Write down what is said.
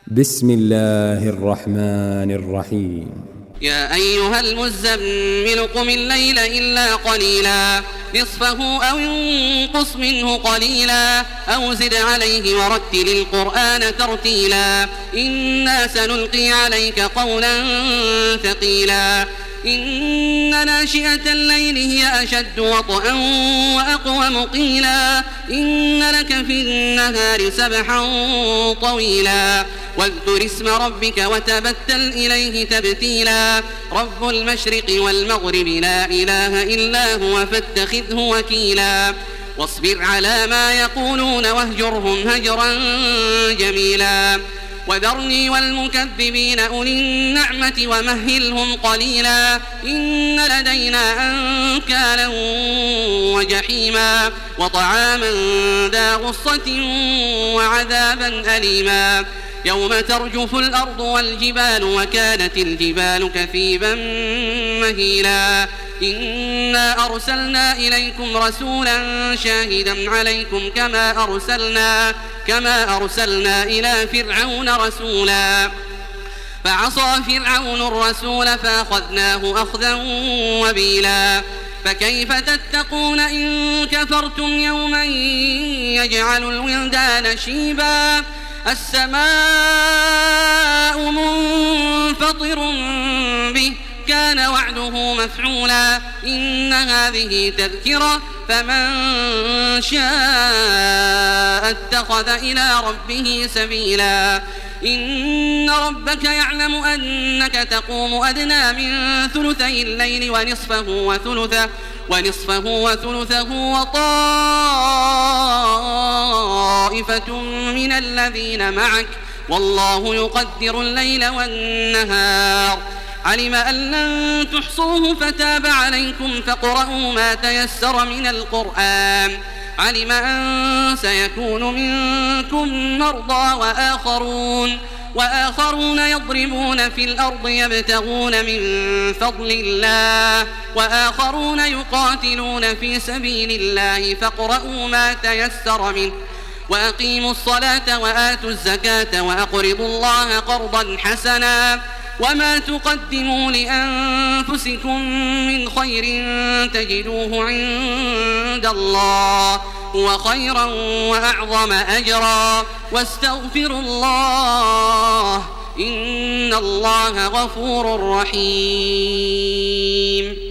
بسم الله الرحمن الرحيم. يا أيها المزمل قم الليل إلا قليلا نصفه أو انقص منه قليلا أو زد عليه ورتل القرآن ترتيلا إنا سنلقي عليك قولا ثقيلا إن ناشئة الليل هي أشد وطئا وأقوم قيلا إن لك في النهار سبحا طويلا واذكر اسم ربك وتبتل إليه تبتيلا رب المشرق والمغرب لا إله إلا هو فاتخذه وكيلا واصبر على ما يقولون واهجرهم هجرا جميلا وذرني والمكذبين أولي النعمة ومهلهم قليلا إن لدينا أنكالا وجحيما وطعاما ذا غصة وعذابا أليما يوم ترجف الأرض والجبال وكانت الجبال كثيبا مهيلا إنا أرسلنا إليكم رسولا شاهدا عليكم كما أرسلنا إلى فرعون رسولا فعصى فرعون الرسول فأخذناه أخذا وبيلا فكيف تتقون إن كفرتم يوما يجعل الولدان شيبا السماء منفطر به كان وعده مفعولا إن هذه تذكرة فمن شاء اتخذ إلى ربه سبيلا إن ربك يعلم أنك تقوم أدنى من ثلثي الليل ونصفه وثلثه وطائفة من الذين معك والله يقدر الليل والنهار علم أن لن تحصوه فتاب عليكم فاقرؤوا ما تيسر من القرآن علم أن سيكون منكم مرضى وآخرون يضربون في الأرض يبتغون من فضل الله وآخرون يقاتلون في سبيل الله فاقرؤوا ما تيسر منه وأقيموا الصلاة وآتوا الزكاة وأقرضوا الله قرضا حسنا وما تقدموا لأنفسكم من خير تجدوه عند الله هو خيرا وأعظم أجرا واستغفروا الله إن الله غفور رحيم.